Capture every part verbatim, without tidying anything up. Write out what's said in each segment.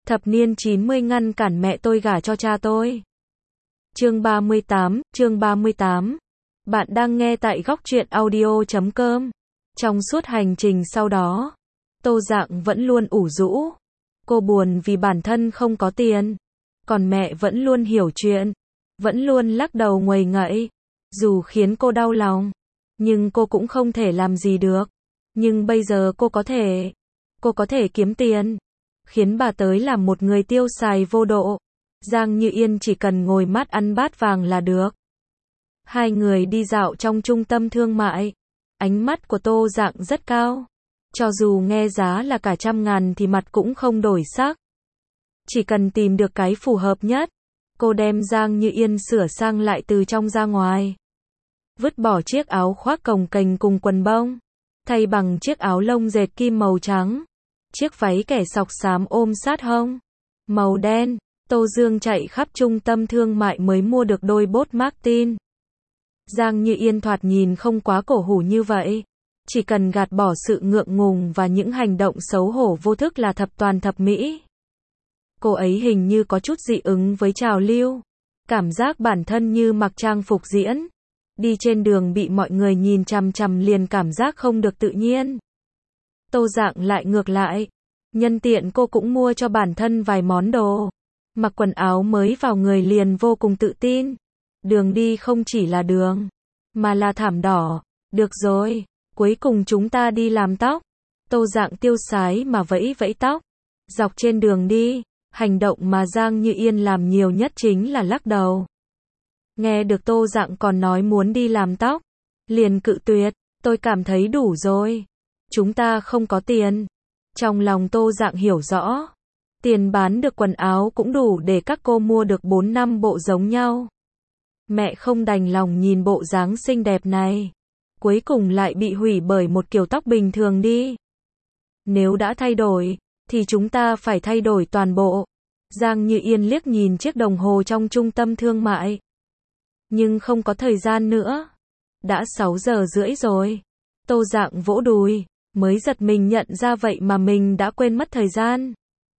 Thập niên chín mươi ngăn cản mẹ tôi gả cho cha tôi. Chương ba mươi tám, chương ba mươi tám. Bạn đang nghe tại góc truyện audio chấm com. Trong suốt hành trình sau đó, Tô Dạng vẫn luôn ủ rũ. Cô buồn vì bản thân không có tiền. Còn mẹ vẫn luôn hiểu chuyện. Vẫn luôn lắc đầu nguầy ngậy. Dù khiến cô đau lòng, nhưng cô cũng không thể làm gì được. Nhưng bây giờ cô có thể. Cô có thể kiếm tiền. Khiến bà tới làm một người tiêu xài vô độ. Giang Như Yên chỉ cần ngồi mát ăn bát vàng là được. Hai người đi dạo trong trung tâm thương mại. Ánh mắt của Tô Dạng rất cao. Cho dù nghe giá là cả trăm ngàn thì mặt cũng không đổi sắc. Chỉ cần tìm được cái phù hợp nhất. Cô đem Giang Như Yên sửa sang lại từ trong ra ngoài. Vứt bỏ chiếc áo khoác cồng kềnh cùng quần bông. Thay bằng chiếc áo lông dệt kim màu trắng. Chiếc váy kẻ sọc xám ôm sát hông. Màu đen. Tô Dương chạy khắp trung tâm thương mại mới mua được đôi bốt Martin. Giang Như Yên thoạt nhìn không quá cổ hủ như vậy. Chỉ cần gạt bỏ sự ngượng ngùng và những hành động xấu hổ vô thức là thập toàn thập mỹ. Cô ấy hình như có chút dị ứng với trào lưu. Cảm giác bản thân như mặc trang phục diễn. Đi trên đường bị mọi người nhìn chằm chằm liền cảm giác không được tự nhiên. Tô Dạng lại ngược lại. Nhân tiện cô cũng mua cho bản thân vài món đồ. Mặc quần áo mới vào người liền vô cùng tự tin. Đường đi không chỉ là đường, mà là thảm đỏ. Được rồi, cuối cùng chúng ta đi làm tóc. Tô Dạng tiêu sái mà vẫy vẫy tóc. Dọc trên đường đi, hành động mà Giang Như Yên làm nhiều nhất chính là lắc đầu. Nghe được Tô Dạng còn nói muốn đi làm tóc, liền cự tuyệt, tôi cảm thấy đủ rồi. Chúng ta không có tiền. Trong lòng Tô Dạng hiểu rõ. Tiền bán được quần áo cũng đủ để các cô mua được bốn năm bộ giống nhau. Mẹ không đành lòng nhìn bộ dáng xinh đẹp này. Cuối cùng lại bị hủy bởi một kiểu tóc bình thường đi. Nếu đã thay đổi, thì chúng ta phải thay đổi toàn bộ. Giang Như Yên liếc nhìn chiếc đồng hồ trong trung tâm thương mại. Nhưng không có thời gian nữa. Đã sáu giờ rưỡi rồi. Tô Dạng vỗ đùi, mới giật mình nhận ra vậy mà mình đã quên mất thời gian.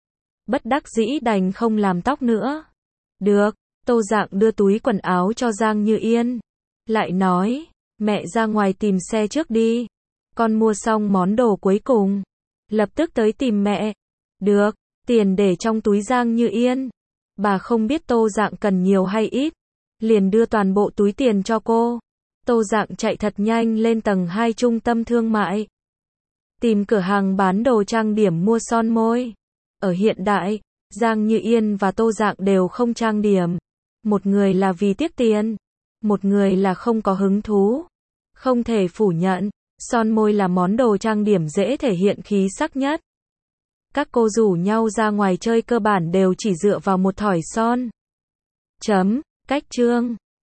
Bất đắc dĩ đành không làm tóc nữa. Được, Tô Dạng đưa túi quần áo cho Giang Như Yên. Lại nói, mẹ ra ngoài tìm xe trước đi. Con mua xong món đồ cuối cùng. Lập tức tới tìm mẹ. Được, tiền để trong túi Giang Như Yên. Bà không biết Tô Dạng cần nhiều hay ít. Liền đưa toàn bộ túi tiền cho cô. Tô Dạng chạy thật nhanh lên tầng hai trung tâm thương mại. Tìm cửa hàng bán đồ trang điểm mua son môi. Ở hiện đại, Giang Như Yên và Tô Dạng đều không trang điểm. Một người là vì tiếc tiền. Một người là không có hứng thú. Không thể phủ nhận, son môi là món đồ trang điểm dễ thể hiện khí sắc nhất. Các cô rủ nhau ra ngoài chơi cơ bản đều chỉ dựa vào một thỏi son. Chấm, cách chương.